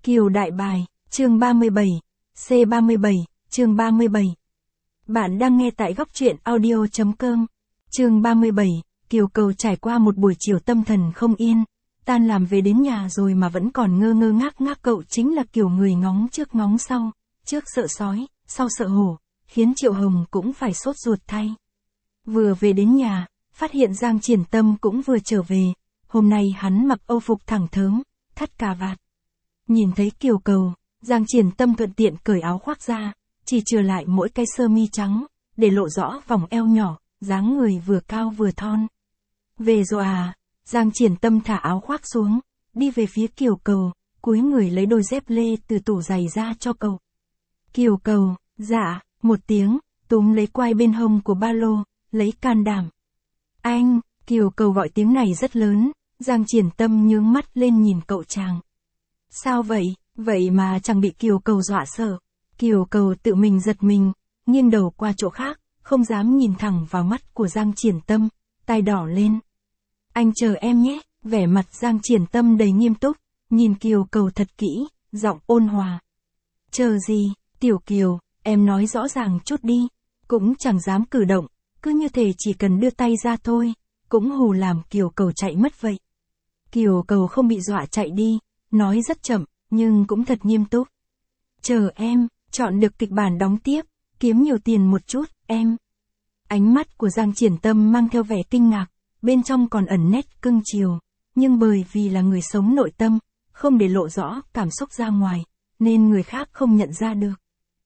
Kiều đại bài, chương 37, C37, chương 37. Bạn đang nghe tại góc truyện audio.com. Chương 37, Kiều Cầu trải qua một buổi chiều tâm thần không yên, tan làm về đến nhà rồi mà vẫn còn ngơ ngơ ngác ngác. Cậu chính là kiểu người ngóng trước ngóng sau, trước sợ sói, sau sợ hổ, khiến Triệu Hồng cũng phải sốt ruột thay. Vừa về đến nhà, phát hiện Giang Triển Tâm cũng vừa trở về, hôm nay hắn mặc âu phục thẳng thớm, thắt cà vạt. Nhìn thấy Kiều Cầu, Giang Triển Tâm thuận tiện cởi áo khoác ra, chỉ chừa lại mỗi cái sơ mi trắng, để lộ rõ vòng eo nhỏ, dáng người vừa cao vừa thon. Về rồi à? Giang Triển Tâm thả áo khoác xuống, đi về phía Kiều Cầu, cúi người lấy đôi dép lê từ tủ giày ra cho cậu. Kiều Cầu, dạ, một tiếng, túm lấy quai bên hông của ba lô, lấy can đảm. Anh, Kiều Cầu gọi tiếng này rất lớn, Giang Triển Tâm nhướng mắt lên nhìn cậu chàng. Sao vậy, vậy mà chẳng bị Kiều Cầu dọa sợ. Kiều Cầu tự mình giật mình, nghiêng đầu qua chỗ khác, không dám nhìn thẳng vào mắt của Giang Triển Tâm, tai đỏ lên. Anh chờ em nhé, vẻ mặt Giang Triển Tâm đầy nghiêm túc, nhìn Kiều Cầu thật kỹ, giọng ôn hòa. Chờ gì, Tiểu Kiều, em nói rõ ràng chút đi, cũng chẳng dám cử động, cứ như thể chỉ cần đưa tay ra thôi, cũng hù làm Kiều Cầu chạy mất vậy. Kiều Cầu không bị dọa chạy đi, nói rất chậm, nhưng cũng thật nghiêm túc. Chờ em, chọn được kịch bản đóng tiếp, kiếm nhiều tiền một chút, em. Ánh mắt của Giang Triển Tâm mang theo vẻ kinh ngạc, bên trong còn ẩn nét cưng chiều, nhưng bởi vì là người sống nội tâm, không để lộ rõ cảm xúc ra ngoài, nên người khác không nhận ra được.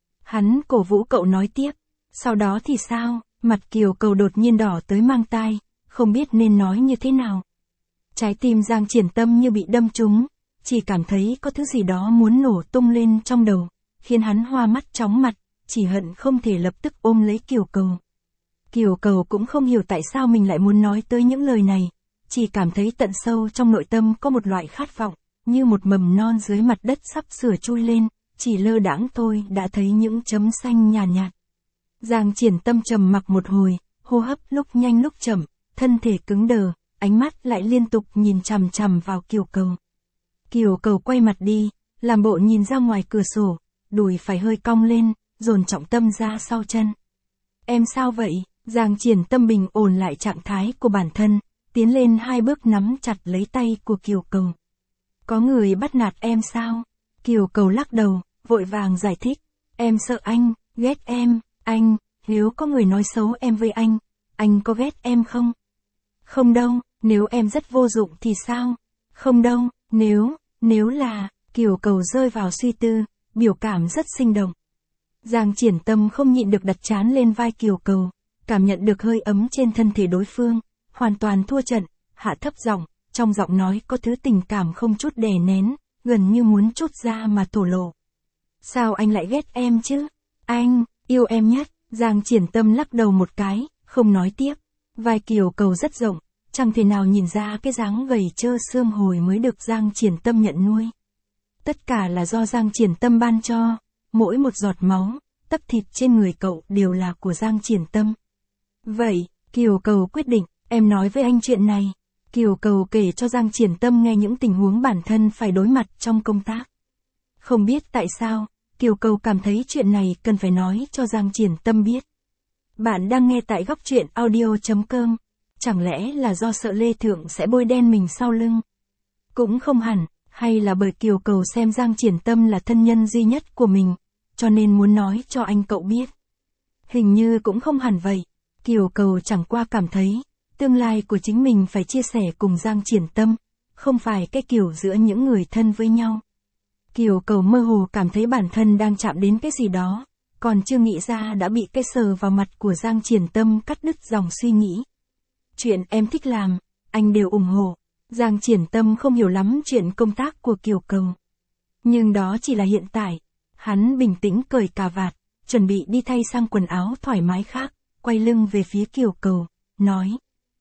Hắn cổ vũ cậu nói tiếp, sau đó thì sao? Mặt Kiều Cầu đột nhiên đỏ tới mang tai, không biết nên nói như thế nào. Trái tim Giang Triển Tâm như bị đâm trúng, chỉ cảm thấy có thứ gì đó muốn nổ tung lên trong đầu, khiến hắn hoa mắt chóng mặt, chỉ hận không thể lập tức ôm lấy Kiều Cầu. Kiều Cầu cũng không hiểu tại sao mình lại muốn nói tới những lời này, chỉ cảm thấy tận sâu trong nội tâm có một loại khát vọng, như một mầm non dưới mặt đất sắp sửa chui lên, chỉ lơ đãng thôi đã thấy những chấm xanh nhàn nhạt. Giang Triển Tâm trầm mặc một hồi, hô hấp lúc nhanh lúc chậm, thân thể cứng đờ, ánh mắt lại liên tục nhìn chằm chằm vào Kiều Cầu. Kiều Cầu quay mặt đi, làm bộ nhìn ra ngoài cửa sổ, đùi phải hơi cong lên, dồn trọng tâm ra sau chân. Em sao vậy? Giang Triển Tâm bình ổn lại trạng thái của bản thân, tiến lên 2 bước nắm chặt lấy tay của Kiều Cầu. Có người bắt nạt em sao? Kiều Cầu lắc đầu, vội vàng giải thích. Em sợ anh, ghét em, anh, nếu có người nói xấu em với anh có ghét em không? Không đâu, nếu em rất vô dụng thì sao? Không đâu, nếu là, Kiều Cầu rơi vào suy tư, biểu cảm rất sinh động. Giang Triển Tâm không nhịn được đặt trán lên vai Kiều Cầu, cảm nhận được hơi ấm trên thân thể đối phương, hoàn toàn thua trận, hạ thấp giọng, trong giọng nói có thứ tình cảm không chút đè nén, gần như muốn trút ra mà thổ lộ. Sao anh lại ghét em chứ? Anh, yêu em nhất. Giang Triển Tâm lắc đầu một cái, không nói tiếp. Vai Kiều Cầu rất rộng, chẳng thể nào nhìn ra cái dáng gầy trơ xương hồi mới được Giang Triển Tâm nhận nuôi. Tất cả là do Giang Triển Tâm ban cho, mỗi một giọt máu, tấc thịt trên người cậu đều là của Giang Triển Tâm. Vậy, Kiều Cầu quyết định, em nói với anh chuyện này. Kiều Cầu kể cho Giang Triển Tâm nghe những tình huống bản thân phải đối mặt trong công tác. Không biết tại sao, Kiều Cầu cảm thấy chuyện này cần phải nói cho Giang Triển Tâm biết. Bạn đang nghe tại góc truyện audio.com. Chẳng lẽ là do sợ Lê Thượng sẽ bôi đen mình sau lưng? Cũng không hẳn, hay là bởi Kiều Cầu xem Giang Triển Tâm là thân nhân duy nhất của mình, cho nên muốn nói cho anh cậu biết. Hình như cũng không hẳn vậy. Kiều Cầu chẳng qua cảm thấy, tương lai của chính mình phải chia sẻ cùng Giang Triển Tâm, không phải cái kiểu giữa những người thân với nhau. Kiều Cầu mơ hồ cảm thấy bản thân đang chạm đến cái gì đó, còn chưa nghĩ ra đã bị cái sờ vào mặt của Giang Triển Tâm cắt đứt dòng suy nghĩ. Chuyện em thích làm, anh đều ủng hộ. Giang Triển Tâm không hiểu lắm chuyện công tác của Kiều Cầu. Nhưng đó chỉ là hiện tại. Hắn bình tĩnh cởi cà vạt, chuẩn bị đi thay sang quần áo thoải mái khác, quay lưng về phía Kiều Cầu, nói.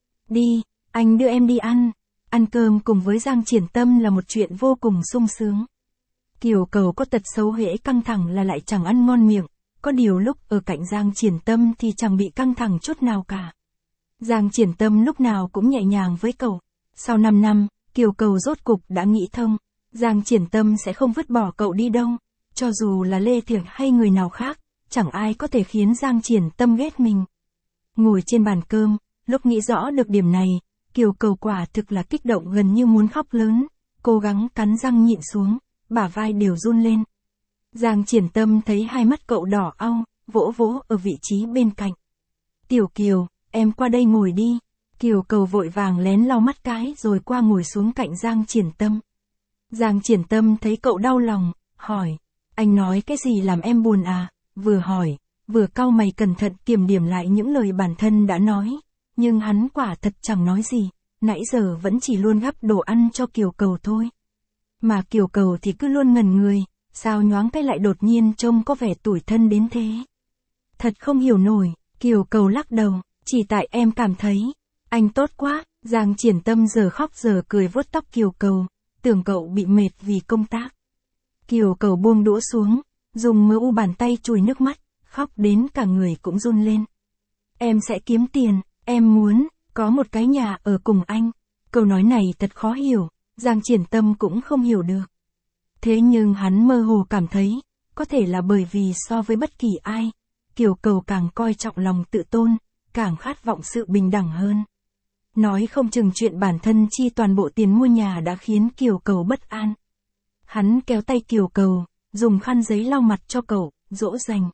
Đi, anh đưa em đi ăn. Ăn cơm cùng với Giang Triển Tâm là một chuyện vô cùng sung sướng. Kiều Cầu có tật xấu hễ căng thẳng là lại chẳng ăn ngon miệng, có điều lúc ở cạnh Giang Triển Tâm thì chẳng bị căng thẳng chút nào cả. Giang Triển Tâm lúc nào cũng nhẹ nhàng với cậu. Sau 5 năm, Kiều Cầu rốt cục đã nghĩ thông. Giang Triển Tâm sẽ không vứt bỏ cậu đi đâu. Cho dù là Lê Thiệc hay người nào khác, chẳng ai có thể khiến Giang Triển Tâm ghét mình. Ngồi trên bàn cơm, lúc nghĩ rõ được điểm này, Kiều Cầu quả thực là kích động gần như muốn khóc lớn, cố gắng cắn răng nhịn xuống, bả vai đều run lên. Giang Triển Tâm thấy hai mắt cậu đỏ au, vỗ vỗ ở vị trí bên cạnh. Tiểu Kiều, em qua đây ngồi đi. Kiều Cầu vội vàng lén lau mắt cái rồi qua ngồi xuống cạnh Giang Triển Tâm. Giang Triển Tâm thấy cậu đau lòng, hỏi, anh nói cái gì làm em buồn à? Vừa hỏi, vừa cau mày cẩn thận kiểm điểm lại những lời bản thân đã nói, nhưng hắn quả thật chẳng nói gì, nãy giờ vẫn chỉ luôn gắp đồ ăn cho Kiều Cầu thôi. Mà Kiều Cầu thì cứ luôn ngẩn người, sao nhoáng cái lại đột nhiên trông có vẻ tủi thân đến thế. Thật không hiểu nổi, Kiều Cầu lắc đầu, chỉ tại em cảm thấy, anh tốt quá. Giang Triển Tâm giờ khóc giờ cười vuốt tóc Kiều Cầu, tưởng cậu bị mệt vì công tác. Kiều Cầu buông đũa xuống, dùng mớ u bàn tay chùi nước mắt, khóc đến cả người cũng run lên. Em sẽ kiếm tiền, em muốn có một cái nhà ở cùng anh. Câu nói này thật khó hiểu, Giang Triển Tâm cũng không hiểu được. Thế nhưng hắn mơ hồ cảm thấy, có thể là bởi vì so với bất kỳ ai, Kiều Cầu càng coi trọng lòng tự tôn, càng khát vọng sự bình đẳng hơn. Nói không chừng chuyện bản thân chi toàn bộ tiền mua nhà đã khiến Kiều Cầu bất an. Hắn kéo tay Kiều Cầu, dùng khăn giấy lau mặt cho cậu, dỗ dành.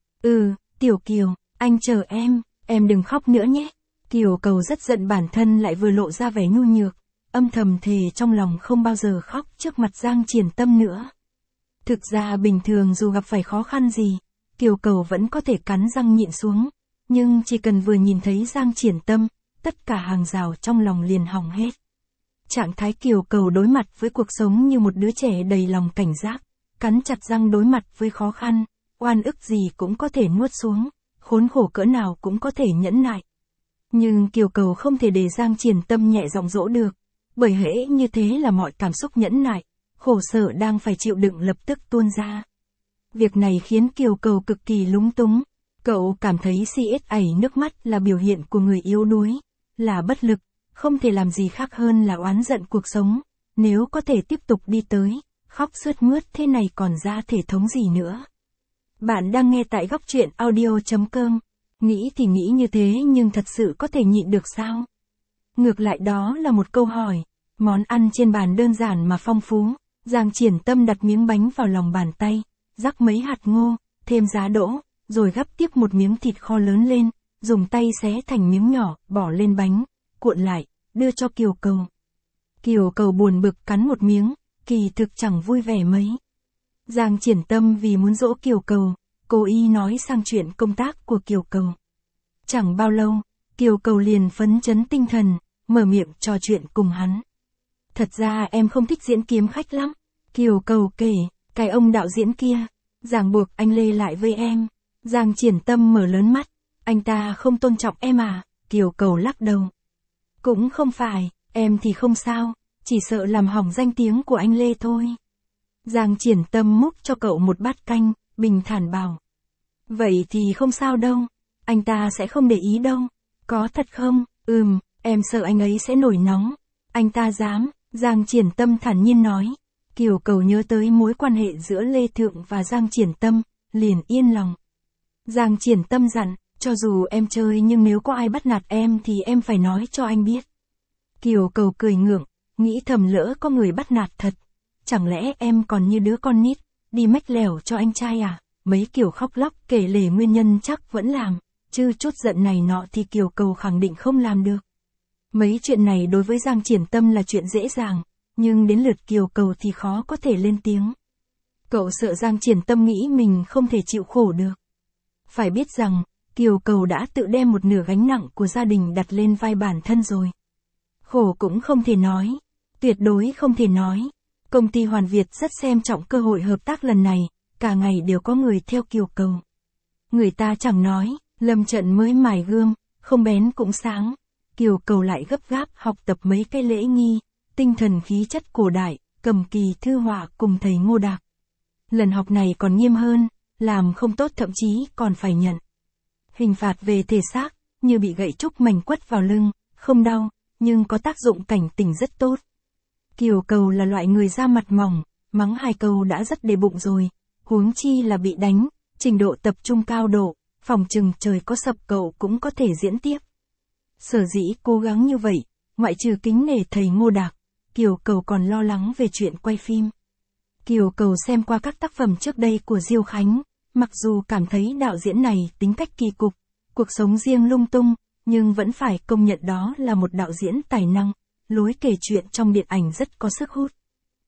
Tiểu Kiều, anh chờ em đừng khóc nữa nhé. Kiều Cầu rất giận bản thân lại vừa lộ ra vẻ nhu nhược, âm thầm thề trong lòng không bao giờ khóc trước mặt Giang Triển Tâm nữa. Thực ra bình thường dù gặp phải khó khăn gì, Kiều Cầu vẫn có thể cắn răng nhịn xuống, nhưng chỉ cần vừa nhìn thấy Giang Triển Tâm, tất cả hàng rào trong lòng liền hỏng hết. Trạng thái Kiều Cầu đối mặt với cuộc sống như một đứa trẻ đầy lòng cảnh giác, cắn chặt răng đối mặt với khó khăn, oan ức gì cũng có thể nuốt xuống, khốn khổ cỡ nào cũng có thể nhẫn nại. Nhưng Kiều Cầu không thể để Giang Triển Tâm nhẹ giọng dỗ được, bởi hễ như thế là mọi cảm xúc nhẫn nại, khổ sở đang phải chịu đựng lập tức tuôn ra. Việc này khiến Kiều Cầu cực kỳ lúng túng, cậu cảm thấy xiết ảy nước mắt là biểu hiện của người yếu đuối, là bất lực, không thể làm gì khác hơn là oán giận cuộc sống, nếu có thể tiếp tục đi tới, khóc sướt mướt thế này còn ra thể thống gì nữa. Bạn đang nghe tại góc truyện audio.com. Nghĩ thì nghĩ như thế nhưng thật sự có thể nhịn được sao? Ngược lại đó là một câu hỏi. Món ăn trên bàn đơn giản mà phong phú, Giang Triển Tâm đặt miếng bánh vào lòng bàn tay, rắc mấy hạt ngô, thêm giá đỗ, rồi gắp tiếp một miếng thịt kho lớn lên, dùng tay xé thành miếng nhỏ, bỏ lên bánh, cuộn lại, đưa cho Kiều Cầu. Kiều Cầu buồn bực cắn một miếng, kỳ thực chẳng vui vẻ mấy. Giang Triển Tâm vì muốn dỗ Kiều Cầu, cố ý nói sang chuyện công tác của Kiều Cầu. Chẳng bao lâu, Kiều Cầu liền phấn chấn tinh thần, mở miệng trò chuyện cùng hắn. Thật ra em không thích diễn kiếm khách lắm. Kiều Cầu kể, cái ông đạo diễn kia, ràng buộc anh Lê lại với em. Giang Triển Tâm mở lớn mắt, anh ta không tôn trọng em à? Kiều Cầu lắc đầu. Cũng không phải, em thì không sao, chỉ sợ làm hỏng danh tiếng của anh Lê thôi. Giang Triển Tâm múc cho cậu một bát canh, bình thản bảo. Vậy thì không sao đâu, anh ta sẽ không để ý đâu. Có thật không? Em sợ anh ấy sẽ nổi nóng. Anh ta dám, Giang Triển Tâm thản nhiên nói. Kiều Cầu nhớ tới mối quan hệ giữa Lê Thượng và Giang Triển Tâm, liền yên lòng. Giang Triển Tâm dặn, cho dù em chơi nhưng nếu có ai bắt nạt em thì em phải nói cho anh biết. Kiều Cầu cười ngượng, nghĩ thầm lỡ có người bắt nạt thật. Chẳng lẽ em còn như đứa con nít, đi mách lèo cho anh trai à? Mấy kiểu khóc lóc kể lể nguyên nhân chắc vẫn làm, chứ chút giận này nọ thì Kiều Cầu khẳng định không làm được. Mấy chuyện này đối với Giang Triển Tâm là chuyện dễ dàng, nhưng đến lượt Kiều Cầu thì khó có thể lên tiếng. Cậu sợ Giang Triển Tâm nghĩ mình không thể chịu khổ được. Phải biết rằng, Kiều Cầu đã tự đem một nửa gánh nặng của gia đình đặt lên vai bản thân rồi. Khổ cũng không thể nói, tuyệt đối không thể nói. Công ty Hoàn Việt rất xem trọng cơ hội hợp tác lần này, cả ngày đều có người theo Kiều Cầu. Người ta chẳng nói, lâm trận mới mài gươm, không bén cũng sáng. Kiều Cầu lại gấp gáp học tập mấy cái lễ nghi, tinh thần khí chất cổ đại, cầm kỳ thư họa cùng thầy Ngô Đạc. Lần học này còn nghiêm hơn, làm không tốt thậm chí còn phải nhận hình phạt về thể xác, như bị gậy trúc mảnh quất vào lưng, không đau, nhưng có tác dụng cảnh tỉnh rất tốt. Kiều Cầu là loại người da mặt mỏng, mắng 2 câu đã rất để bụng rồi, huống chi là bị đánh, trình độ tập trung cao độ, phòng chừng trời có sập cậu cũng có thể diễn tiếp. Sở dĩ cố gắng như vậy, ngoại trừ kính nể thầy Ngô Đạc, Kiều Cầu còn lo lắng về chuyện quay phim. Kiều Cầu xem qua các tác phẩm trước đây của Diêu Khánh, mặc dù cảm thấy đạo diễn này tính cách kỳ cục, cuộc sống riêng lung tung, nhưng vẫn phải công nhận đó là một đạo diễn tài năng, lối kể chuyện trong điện ảnh rất có sức hút.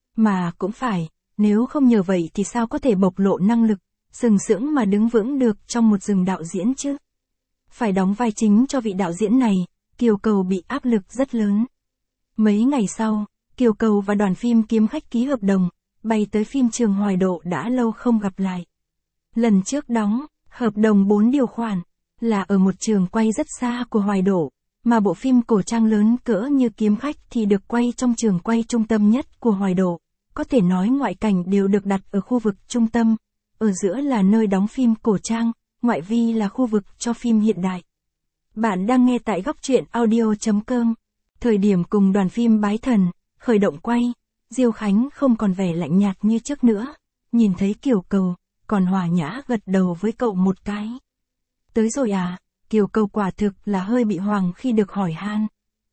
Mà cũng phải, nếu không nhờ vậy thì sao có thể bộc lộ năng lực, sừng sững mà đứng vững được trong một rừng đạo diễn chứ. Phải đóng vai chính cho vị đạo diễn này, Kiều Cầu bị áp lực rất lớn. Mấy ngày sau, Kiều Cầu và đoàn phim Kiếm Khách ký hợp đồng, bay tới phim trường Hoài Độ đã lâu không gặp lại. Lần trước đóng, hợp đồng 4 điều khoản, là ở một trường quay rất xa của Hoài Độ, mà bộ phim cổ trang lớn cỡ như Kiếm Khách thì được quay trong trường quay trung tâm nhất của Hoài Độ, có thể nói ngoại cảnh đều được đặt ở khu vực trung tâm, ở giữa là nơi đóng phim cổ trang, ngoại vi là khu vực cho phim hiện đại. Bạn đang nghe tại góc truyện audio.com. Thời điểm cùng đoàn phim Bái Thần khởi động quay, Diêu Khánh không còn vẻ lạnh nhạt như trước nữa, nhìn thấy Kiều Cầu, còn hòa nhã gật đầu với cậu một cái. Tới rồi à? Kiều Cầu quả thực là hơi bị hoảng khi được hỏi han.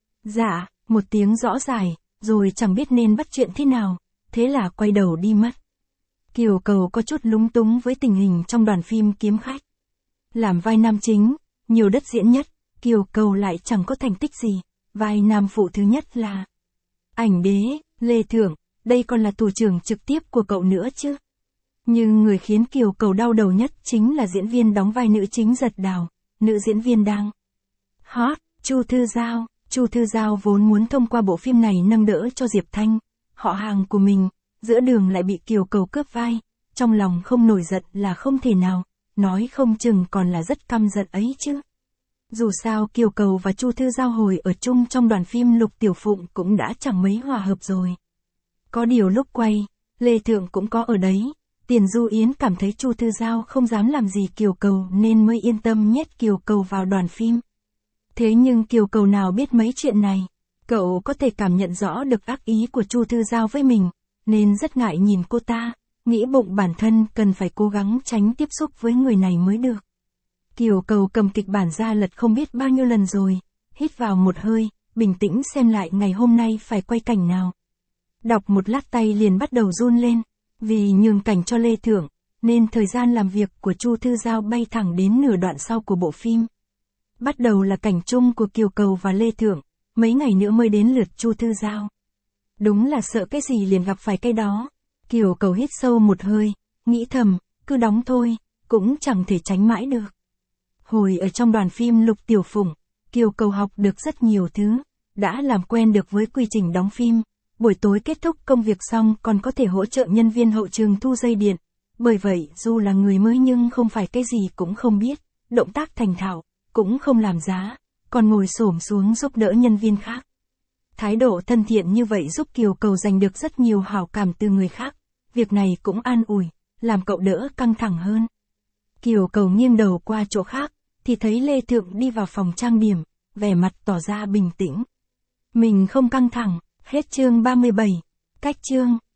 Dạ, một tiếng rõ dài, rồi chẳng biết nên bắt chuyện thế nào, thế là quay đầu đi mất. Kiều Cầu có chút lúng túng với tình hình trong đoàn phim Kiếm Khách. Làm vai nam chính, nhiều đất diễn nhất, Kiều Cầu lại chẳng có thành tích gì, vai nam phụ thứ nhất là Ảnh Đế, Lê Thưởng, đây còn là thủ trưởng trực tiếp của cậu nữa chứ. Nhưng người khiến Kiều Cầu đau đầu nhất chính là diễn viên đóng vai nữ chính Giật Đào, nữ diễn viên đang hot, Chu Thư Giao. Chu Thư Giao vốn muốn thông qua bộ phim này nâng đỡ cho Diệp Thanh, họ hàng của mình, giữa đường lại bị Kiều Cầu cướp vai, trong lòng không nổi giận là không thể nào, nói không chừng còn là rất căm giận ấy chứ. Dù sao Kiều Cầu và Chu Thư Giao hồi ở chung trong đoàn phim Lục Tiểu Phụng cũng đã chẳng mấy hòa hợp rồi. Có điều lúc quay, Lê Thượng cũng có ở đấy, Tiền Du Yến cảm thấy Chu Thư Giao không dám làm gì Kiều Cầu nên mới yên tâm nhét Kiều Cầu vào đoàn phim. Thế nhưng Kiều Cầu nào biết mấy chuyện này, cậu có thể cảm nhận rõ được ác ý của Chu Thư Giao với mình, nên rất ngại nhìn cô ta, nghĩ bụng bản thân cần phải cố gắng tránh tiếp xúc với người này mới được. Kiều Cầu cầm kịch bản ra lật không biết bao nhiêu lần rồi, hít vào một hơi, bình tĩnh xem lại ngày hôm nay phải quay cảnh nào. Đọc một lát tay liền bắt đầu run lên, vì nhường cảnh cho Lê Thưởng, nên thời gian làm việc của Chu Thư Giao bay thẳng đến nửa đoạn sau của bộ phim. Bắt đầu là cảnh chung của Kiều Cầu và Lê Thưởng, mấy ngày nữa mới đến lượt Chu Thư Giao. Đúng là sợ cái gì liền gặp phải cái đó. Kiều Cầu hít sâu một hơi, nghĩ thầm, cứ đóng thôi, cũng chẳng thể tránh mãi được. Hồi ở trong đoàn phim Lục Tiểu Phụng, Kiều Cầu học được rất nhiều thứ, đã làm quen được với quy trình đóng phim, buổi tối kết thúc công việc xong còn có thể hỗ trợ nhân viên hậu trường thu dây điện. Bởi vậy, dù là người mới nhưng không phải cái gì cũng không biết, động tác thành thạo, cũng không làm giá, còn ngồi xổm xuống giúp đỡ nhân viên khác. Thái độ thân thiện như vậy giúp Kiều Cầu giành được rất nhiều hảo cảm từ người khác, việc này cũng an ủi, làm cậu đỡ căng thẳng hơn. Kiều Cầu nghiêng đầu qua chỗ khác, thì thấy Lê Thượng đi vào phòng trang điểm, vẻ mặt tỏ ra bình tĩnh. Mình không căng thẳng, hết chương 37, cách chương.